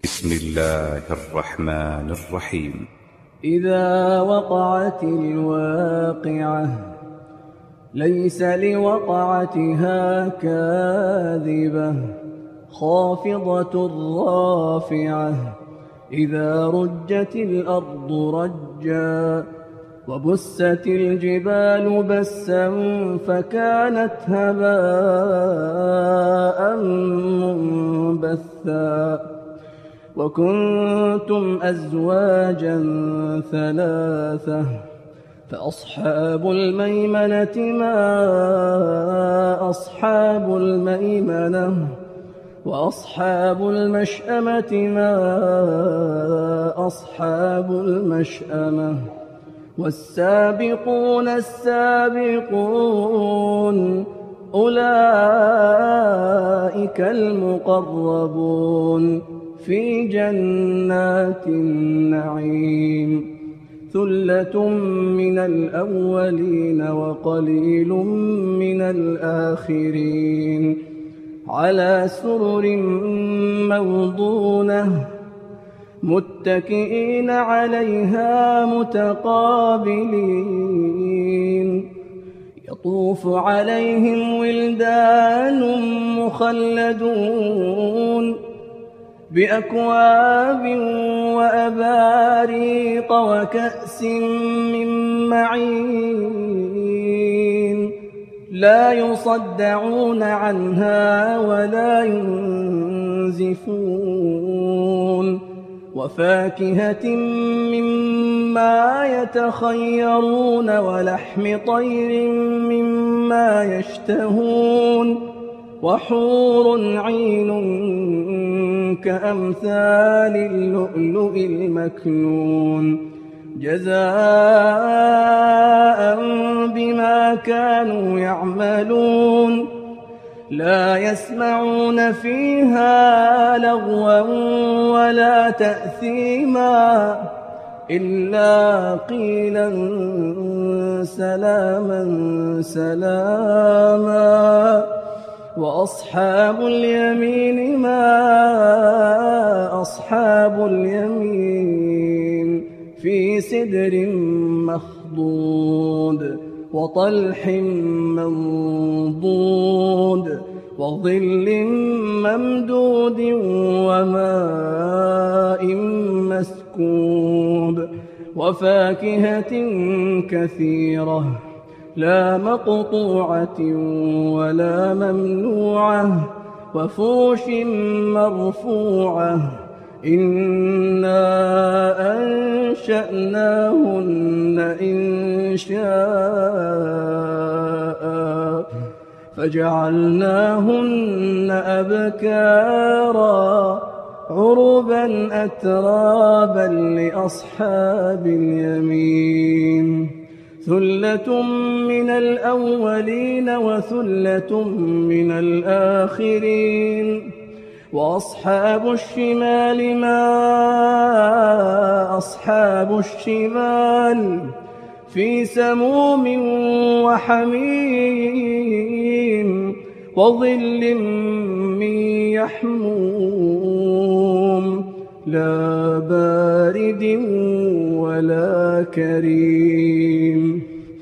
بسم الله الرحمن الرحيم. إذا وقعت الواقعة ليس لوقعتها كاذبة خافضة رافعة إذا رجت الأرض رجا وبست الجبال بسا فكانت هباء منبثا وكنتم أزواجا ثلاثة فأصحاب الميمنة ما أصحاب الميمنة وأصحاب المشأمة ما أصحاب المشأمة والسابقون السابقون أولئك المقربون في جنات النعيم ثلة من الأولين وقليل من الآخرين على سرر موضونة متكئين عليها متقابلين يطوف عليهم ولدان مخلدون بأكواب وأباريق وكأس من معين لا يصدعون عنها ولا ينزفون وفاكهة مما يتخيرون ولحم طير مما يشتهون وحور عين كأمثال اللؤلؤ المكنون جزاء بما كانوا يعملون لا يسمعون فيها لغوا ولا تأثيما إلا قيلا سلاما سلاما وأصحاب اليمين ما أصحاب اليمين في سدر مخضود وطلح منضود وظل ممدود وماء مسكوب وفاكهة كثيرة لا مقطوعة ولا ممنوعة وفرش مرفوعة إنا أنشأناهن إنشاء فجعلناهن أبكارا عربا أترابا لأصحاب اليمين ثلة من الأولين وثلة من الآخرين وأصحاب الشمال ما أصحاب الشمال في سموم وحميم وظل من يحموم لا بارد ولا كريم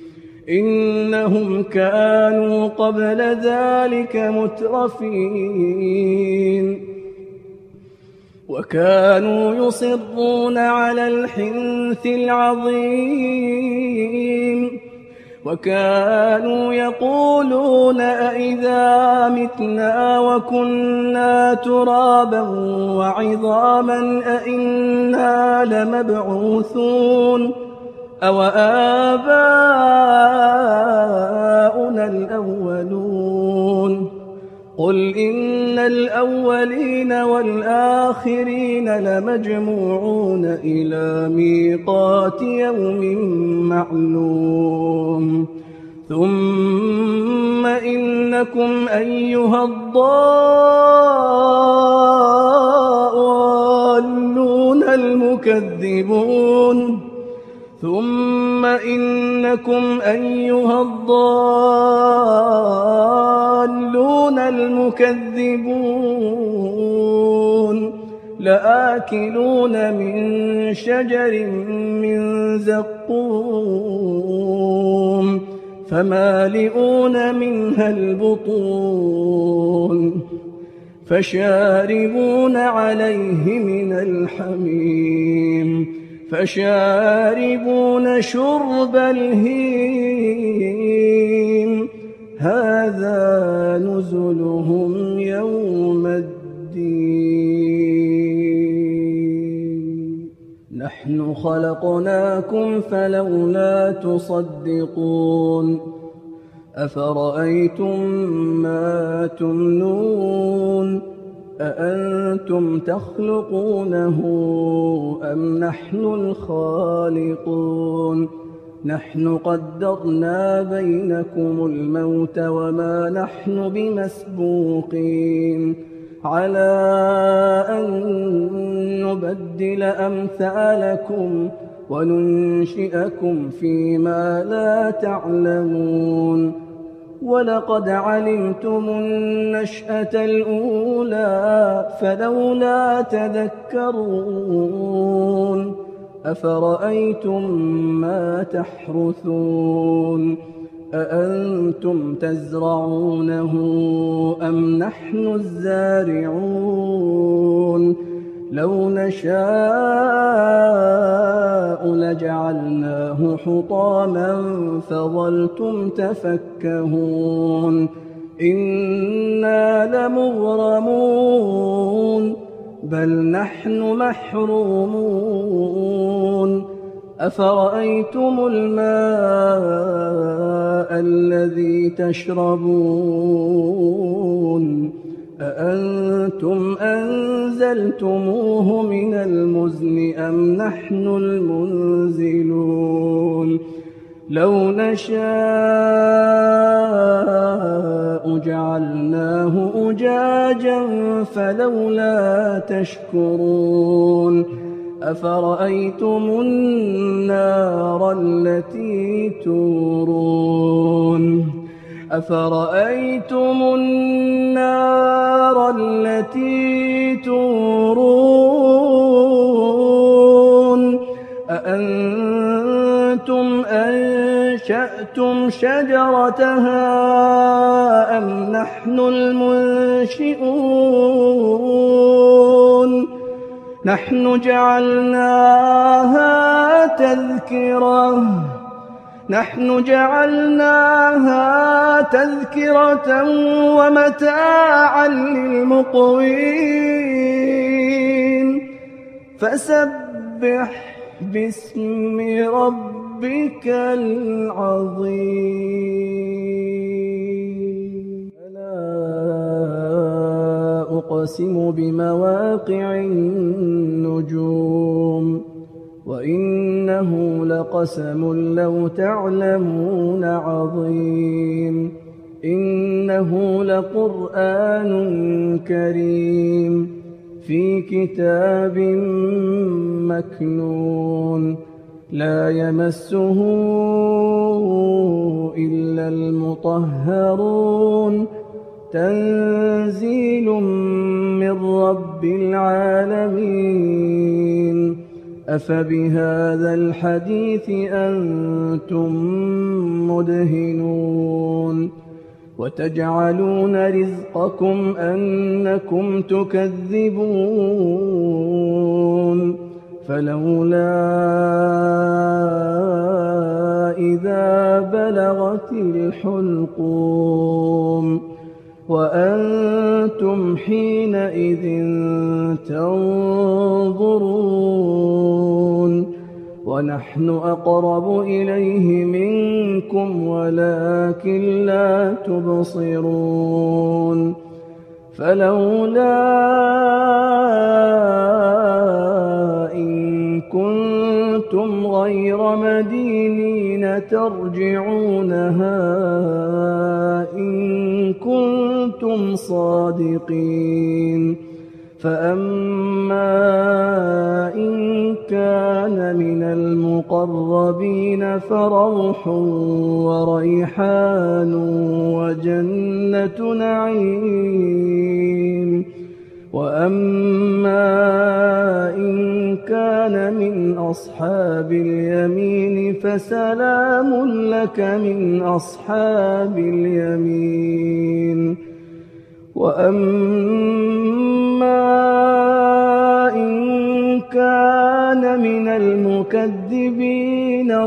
إنهم كانوا قبل ذلك مترفين وكانوا يصرون على الحنث العظيم وكانوا يقولون أئذا متنا وكنا ترابا وعظاما أئنا لمبعوثون أو آباؤنا الأولون قل إن الأولين والآخرين لمجموعون إلى ميقات يوم معلوم ثم إنكم أيها الضالون المكذبون ثم إنكم أيها الضالون المكذبون لآكلون من شجر من زقوم فمالئون منها البطون فشاربون عليه من الحميم فشاربون شرب الهيم هذا نزلهم يوم الدين نحن خلقناكم فلولا تصدقون أفرأيتم ما تمنون أأنتم تخلقونه أم نحن الخالقون نحن قدرنا بينكم الموت وما نحن بمسبوقين على أن نبدل أمثالكم وننشئكم فيما لا تعلمون ولقد علمتم النشأة الأولى فلولا تذكرون أفرأيتم ما تحرثون أأنتم تزرعونه أم نحن الزارعون لو نشاء لجعلناه حطاما فظلتم تفكهون إنا لمغرمون بل نحن محرومون أفرأيتم الماء الذي تشربون أأنتم أنزلتموه من المزن أم نحن المنزلون لو نشاء جعلناه أجاجا فلولا تشكرون أفرأيتم النار التي تورون أفرأيتم النار التي تورون أأنتم أنشأتم شجرتها أم نحن المنشئون نحن جعلناها تذكرة ومتاعا للمقوين فسبح باسم ربك العظيم ألا أقسم بمواقع النجوم وإنه لقسم لو تعلمون عظيم إنه لقرآن كريم في كتاب مكنون لا يمسه إلا المطهرون تنزيل من رب العالمين أفبهذا الحديث أنتم مدهنون وتجعلون رزقكم أنكم تكذبون فلولا إذا بلغت الحلقوم وأنتم حينئذ تنظرون ونحن أقرب إليه منكم ولكن لا تبصرون فلولا إن كنتم غير مدينين ترجعونها إن كنتم صادقين فأما إن كان من المقربين فروح وريحان وجنة نعيم وأما إن كان من أصحاب اليمين فسلام لك من أصحاب اليمين. وأما إن كان من المكذبين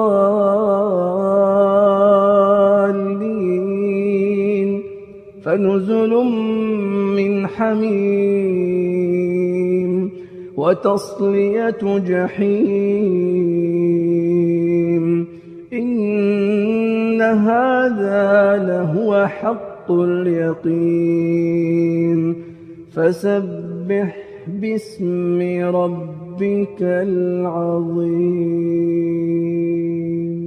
الضالين فنزل من حميم وتصلية جحيم. إن هذا لهو حق اليقين. فسبح باسم ربك العظيم.